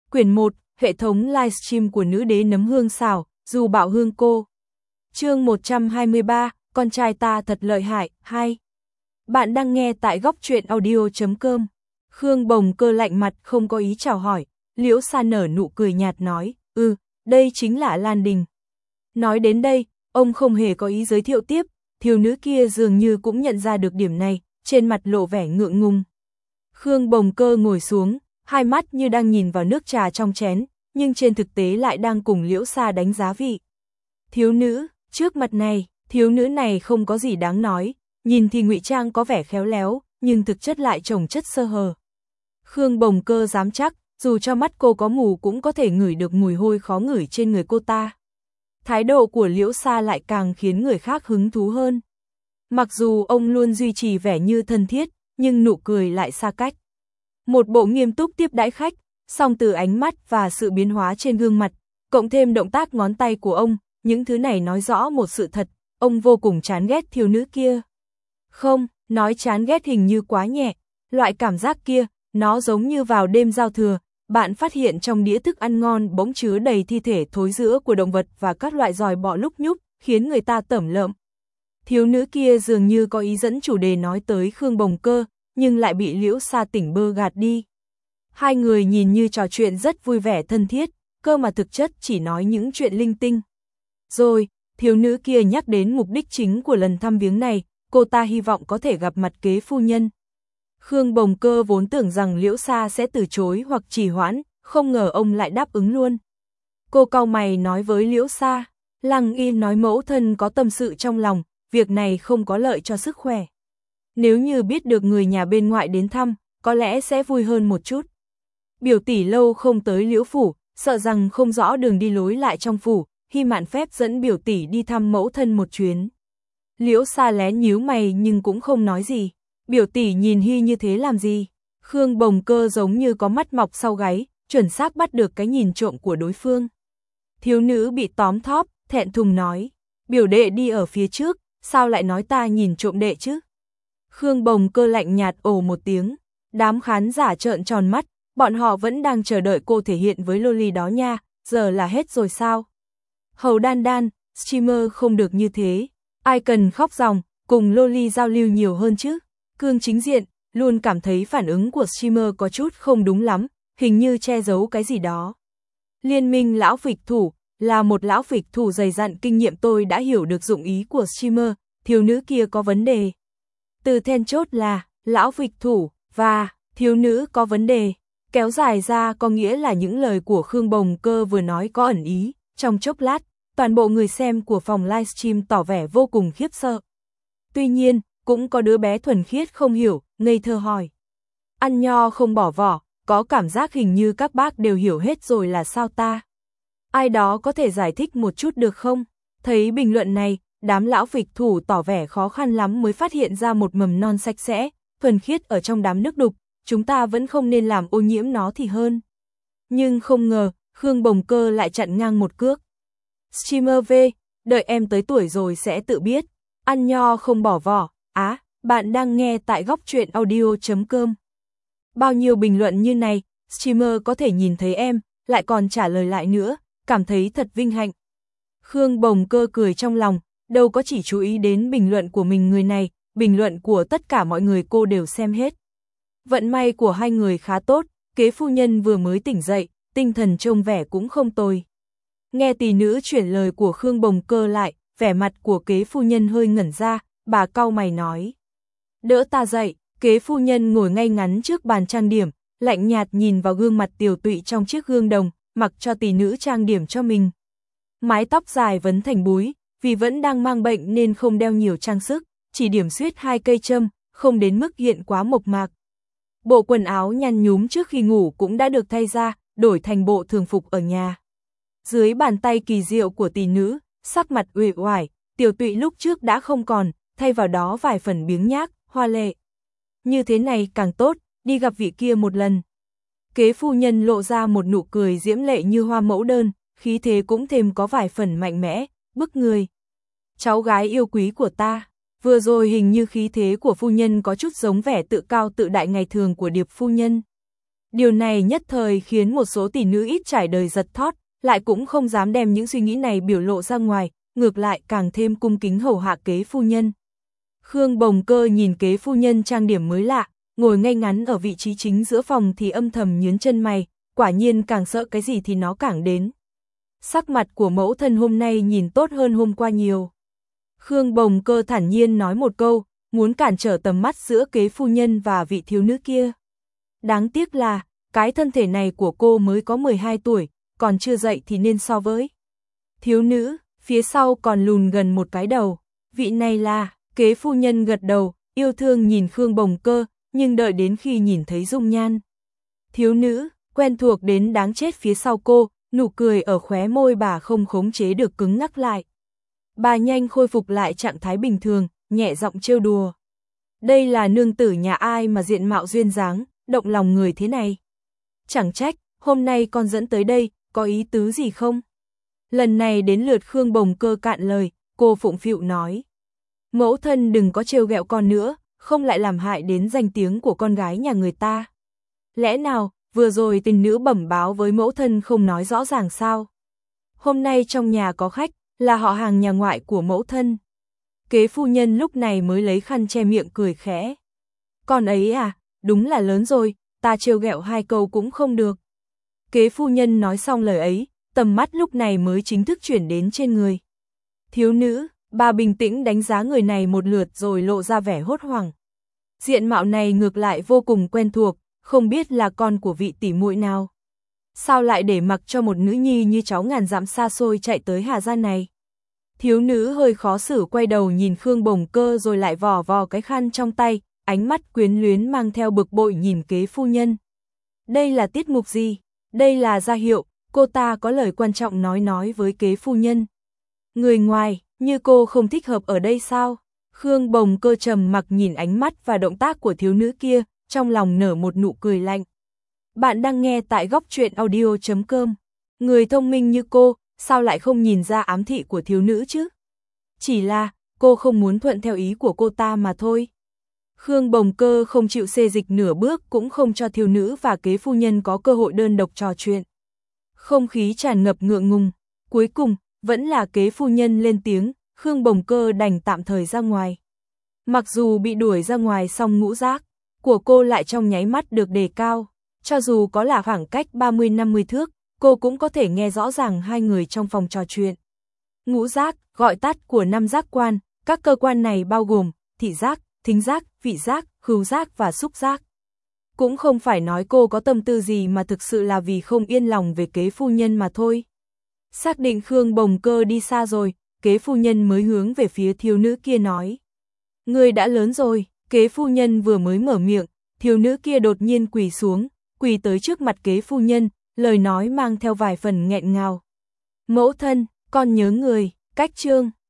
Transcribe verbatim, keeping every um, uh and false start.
Quyển một, hệ thống livestream của nữ đế nấm hương xào, dù bạo hương cô. Chương một trăm hai mươi ba, con trai ta thật lợi hại, hai. Bạn đang nghe tại góc truyện audio chấm com. Khương Bồng Cơ lạnh mặt không có ý chào hỏi, Liễu Sa nở nụ cười nhạt nói, ừ, đây chính là Lan Đình. Nói đến đây, ông không hề có ý giới thiệu tiếp, thiếu nữ kia dường như cũng nhận ra được điểm này, trên mặt lộ vẻ ngượng ngùng. Khương Bồng Cơ ngồi xuống, hai mắt như đang nhìn vào nước trà trong chén, nhưng trên thực tế lại đang cùng Liễu Sa đánh giá vị. Thiếu nữ, trước mặt này, thiếu nữ này không có gì đáng nói, nhìn thì ngụy trang có vẻ khéo léo, nhưng thực chất lại chồng chất sơ hở. Khương Bồng Cơ dám chắc, dù cho mắt cô có mù cũng có thể ngửi được mùi hôi khó ngửi trên người cô ta. Thái độ của Liễu Sa lại càng khiến người khác hứng thú hơn. Mặc dù ông luôn duy trì vẻ như thân thiết, nhưng nụ cười lại xa cách. Một bộ nghiêm túc tiếp đãi khách, song từ ánh mắt và sự biến hóa trên gương mặt, cộng thêm động tác ngón tay của ông, những thứ này nói rõ một sự thật, ông vô cùng chán ghét thiếu nữ kia. Không, nói chán ghét hình như quá nhẹ, loại cảm giác kia, nó giống như vào đêm giao thừa, bạn phát hiện trong đĩa thức ăn ngon bỗng chứa đầy thi thể thối rữa của động vật và các loại giòi bọ lúc nhúc, khiến người ta tởm lợm. Thiếu nữ kia dường như có ý dẫn chủ đề nói tới Khương Bồng Cơ, nhưng lại bị Liễu Sa tỉnh bơ gạt đi. Hai người nhìn như trò chuyện rất vui vẻ thân thiết, cơ mà thực chất chỉ nói những chuyện linh tinh. Rồi, thiếu nữ kia nhắc đến mục đích chính của lần thăm viếng này, cô ta hy vọng có thể gặp mặt kế phu nhân. Khương Bồng Cơ vốn tưởng rằng Liễu Sa sẽ từ chối hoặc trì hoãn, không ngờ ông lại đáp ứng luôn. Cô cau mày nói với Liễu Sa, Lăng Y nói mẫu thân có tâm sự trong lòng, việc này không có lợi cho sức khỏe. Nếu như biết được người nhà bên ngoại đến thăm, có lẽ sẽ vui hơn một chút. Biểu tỷ lâu không tới Liễu phủ, sợ rằng không rõ đường đi lối lại trong phủ, Hy mạn phép dẫn biểu tỷ đi thăm mẫu thân một chuyến. Liễu Sa lén nhíu mày nhưng cũng không nói gì. Biểu tỷ nhìn Hy như thế làm gì? Khương Bồng Cơ giống như có mắt mọc sau gáy, chuẩn xác bắt được cái nhìn trộm của đối phương. Thiếu nữ bị tóm thóp, thẹn thùng nói, biểu đệ đi ở phía trước, sao lại nói ta nhìn trộm đệ chứ? Khương Bồng Cơ lạnh nhạt ồ một tiếng, đám khán giả trợn tròn mắt, bọn họ vẫn đang chờ đợi cô thể hiện với loli đó nha, giờ là hết rồi sao? Hầu Đan Đan, streamer không được như thế, ai cần khóc ròng, cùng loli giao lưu nhiều hơn chứ? Cương Chính Diện, luôn cảm thấy phản ứng của streamer có chút không đúng lắm, hình như che giấu cái gì đó. Liên minh lão phịch thủ, là một lão phịch thủ dày dặn kinh nghiệm tôi đã hiểu được dụng ý của streamer, thiếu nữ kia có vấn đề. Từ then chốt là, lão phịch thủ, và, thiếu nữ có vấn đề, kéo dài ra có nghĩa là những lời của Khương Bồng Cơ vừa nói có ẩn ý, trong chốc lát, toàn bộ người xem của phòng livestream tỏ vẻ vô cùng khiếp sợ. Tuy nhiên, cũng có đứa bé thuần khiết không hiểu, ngây thơ hỏi. Ăn nho không bỏ vỏ, có cảm giác hình như các bác đều hiểu hết rồi là sao ta? Ai đó có thể giải thích một chút được không? Thấy bình luận này, đám lão phịch thủ tỏ vẻ khó khăn lắm mới phát hiện ra một mầm non sạch sẽ, thuần khiết ở trong đám nước đục, chúng ta vẫn không nên làm ô nhiễm nó thì hơn. Nhưng không ngờ, Khương Bồng Cơ lại chặn ngang một cước. Streamer V, đợi em tới tuổi rồi sẽ tự biết, ăn nho không bỏ vỏ. Á, à, bạn đang nghe tại góc truyện audio chấm com. Bao nhiêu bình luận như này, streamer có thể nhìn thấy em, lại còn trả lời lại nữa, cảm thấy thật vinh hạnh. Khương Bồng Cơ cười trong lòng, đâu có chỉ chú ý đến bình luận của mình người này, bình luận của tất cả mọi người cô đều xem hết. Vận may của hai người khá tốt, kế phu nhân vừa mới tỉnh dậy, tinh thần trông vẻ cũng không tồi. Nghe tỷ nữ chuyển lời của Khương Bồng Cơ lại, vẻ mặt của kế phu nhân hơi ngẩn ra, bà cau mày nói. Đỡ ta dậy, kế phu nhân ngồi ngay ngắn trước bàn trang điểm, lạnh nhạt nhìn vào gương mặt tiều tụy trong chiếc gương đồng, mặc cho tỷ nữ trang điểm cho mình. Mái tóc dài vấn thành búi, vì vẫn đang mang bệnh nên không đeo nhiều trang sức, chỉ điểm xuyết hai cây châm, không đến mức hiện quá mộc mạc. Bộ quần áo nhăn nhúm trước khi ngủ cũng đã được thay ra, đổi thành bộ thường phục ở nhà. Dưới bàn tay kỳ diệu của tỷ nữ, sắc mặt uể oải, tiều tụy lúc trước đã không còn, thay vào đó vài phần biếng nhác, hoa lệ. Như thế này càng tốt, đi gặp vị kia một lần. Kế phu nhân lộ ra một nụ cười diễm lệ như hoa mẫu đơn, khí thế cũng thêm có vài phần mạnh mẽ, bức người. Cháu gái yêu quý của ta, vừa rồi hình như khí thế của phu nhân có chút giống vẻ tự cao tự đại ngày thường của Điệp phu nhân. Điều này nhất thời khiến một số tỷ nữ ít trải đời giật thót, lại cũng không dám đem những suy nghĩ này biểu lộ ra ngoài, ngược lại càng thêm cung kính hầu hạ kế phu nhân. Khương Bồng Cơ nhìn kế phu nhân trang điểm mới lạ, ngồi ngay ngắn ở vị trí chính giữa phòng thì âm thầm nhướng chân mày, quả nhiên càng sợ cái gì thì nó càng đến. Sắc mặt của mẫu thân hôm nay nhìn tốt hơn hôm qua nhiều. Khương Bồng Cơ thản nhiên nói một câu, muốn cản trở tầm mắt giữa kế phu nhân và vị thiếu nữ kia. Đáng tiếc là, cái thân thể này của cô mới có mười hai tuổi, còn chưa dậy thì nên so với thiếu nữ, phía sau còn lùn gần một cái đầu. Vị này là, kế phu nhân gật đầu, yêu thương nhìn Khương Bồng Cơ, nhưng đợi đến khi nhìn thấy dung nhan thiếu nữ, quen thuộc đến đáng chết phía sau cô, nụ cười ở khóe môi bà không khống chế được cứng ngắc lại. Bà nhanh khôi phục lại trạng thái bình thường, nhẹ giọng trêu đùa. Đây là nương tử nhà ai mà diện mạo duyên dáng, động lòng người thế này. Chẳng trách, hôm nay con dẫn tới đây, có ý tứ gì không? Lần này đến lượt Khương Bồng Cơ cạn lời, cô phụng phịu nói. Mẫu thân đừng có trêu ghẹo con nữa, không lại làm hại đến danh tiếng của con gái nhà người ta. Lẽ nào, vừa rồi tình nữ bẩm báo với mẫu thân không nói rõ ràng sao? Hôm nay trong nhà có khách, là họ hàng nhà ngoại của mẫu thân. Kế phu nhân lúc này mới lấy khăn che miệng cười khẽ. Con ấy à, đúng là lớn rồi, ta trêu ghẹo hai câu cũng không được. Kế phu nhân nói xong lời ấy, tầm mắt lúc này mới chính thức chuyển đến trên người thiếu nữ, bà bình tĩnh đánh giá người này một lượt rồi lộ ra vẻ hốt hoảng. Diện mạo này ngược lại vô cùng quen thuộc, không biết là con của vị tỷ muội nào. Sao lại để mặc cho một nữ nhi như cháu ngàn dặm xa xôi chạy tới Hà Gia này? Thiếu nữ hơi khó xử quay đầu nhìn Khương Bồng Cơ rồi lại vò vò cái khăn trong tay, ánh mắt quyến luyến mang theo bực bội nhìn kế phu nhân. Đây là tiết mục gì? Đây là ra hiệu, cô ta có lời quan trọng nói nói với kế phu nhân. Người ngoài, như cô không thích hợp ở đây sao? Khương Bồng Cơ trầm mặc nhìn ánh mắt và động tác của thiếu nữ kia, trong lòng nở một nụ cười lạnh. Bạn đang nghe tại góc truyện audio chấm com. Người thông minh như cô, sao lại không nhìn ra ám thị của thiếu nữ chứ? Chỉ là, cô không muốn thuận theo ý của cô ta mà thôi. Khương Bồng Cơ không chịu xê dịch nửa bước cũng không cho thiếu nữ và kế phu nhân có cơ hội đơn độc trò chuyện. Không khí tràn ngập ngượng ngùng, cuối cùng, vẫn là kế phu nhân lên tiếng, Khương Bồng Cơ đành tạm thời ra ngoài. Mặc dù bị đuổi ra ngoài song ngũ giác của cô lại trong nháy mắt được đề cao, cho dù có là khoảng cách ba mươi năm mươi thước, cô cũng có thể nghe rõ ràng hai người trong phòng trò chuyện. Ngũ giác, gọi tắt của năm giác quan, các cơ quan này bao gồm thị giác, thính giác, vị giác, khứu giác và xúc giác. Cũng không phải nói cô có tâm tư gì mà thực sự là vì không yên lòng về kế phu nhân mà thôi. Xác định Khương Bồng Cơ đi xa rồi, kế phu nhân mới hướng về phía thiếu nữ kia nói. Người đã lớn rồi, kế phu nhân vừa mới mở miệng, thiếu nữ kia đột nhiên quỳ xuống, quỳ tới trước mặt kế phu nhân, lời nói mang theo vài phần nghẹn ngào. Mẫu thân, con nhớ người, cách chương.